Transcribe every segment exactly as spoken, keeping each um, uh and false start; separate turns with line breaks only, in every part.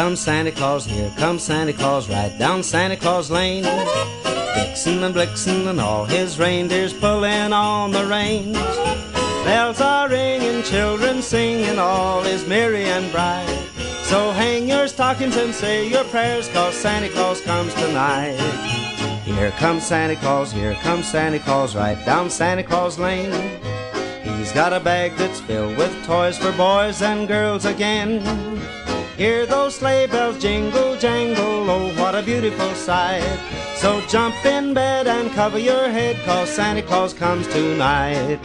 comes Santa Claus, here comes Santa Claus, right down Santa Claus Lane. Vixen and Blixen and all his reindeers pulling on the reins. Bells are ringing, children singing, all is merry and bright. So hang your stockings and say your prayers, 'cause Santa Claus comes tonight. Here comes Santa Claus, here comes Santa Claus, right down Santa Claus Lane. He's got a bag that's filled with toys for boys and girls again. Hear those sleigh bells jingle, jangle, oh what a beautiful sight. So jump in bed and cover your head, 'cause Santa Claus comes tonight.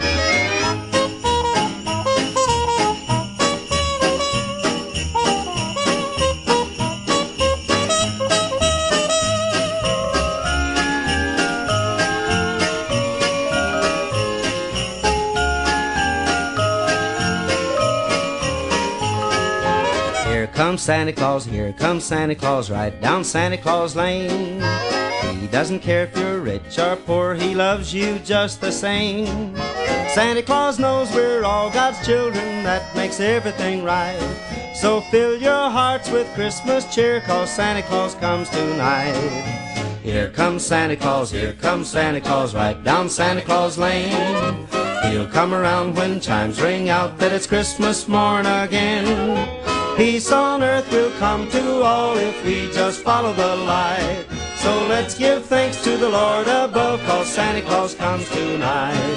Here comes Santa Claus, here comes Santa Claus, right down Santa Claus Lane. He doesn't care if you're rich or poor, he loves you just the same. Santa Claus knows we're all God's children, that makes everything right. So fill your hearts with Christmas cheer, 'cause Santa Claus comes tonight. Here comes Santa Claus, here comes Santa Claus, right down Santa Claus Lane. He'll come around when chimes ring out that it's Christmas morn again. Peace on earth will come to all if we just follow the light. So let's give thanks to the Lord above, 'cause Santa Claus comes tonight.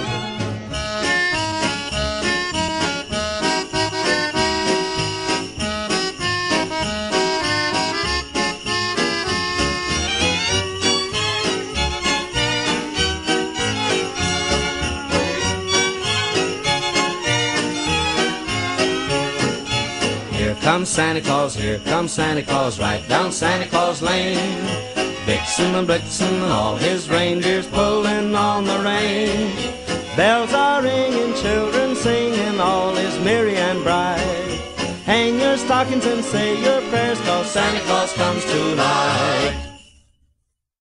Here comes Santa Claus, here comes Santa Claus, right down Santa Claus Lane. Vixen and Blixen and all his reindeers pulling on the rein. Bells are ringing, children singing, all is merry and bright. Hang your stockings and say your prayers, 'cause Santa Claus comes tonight.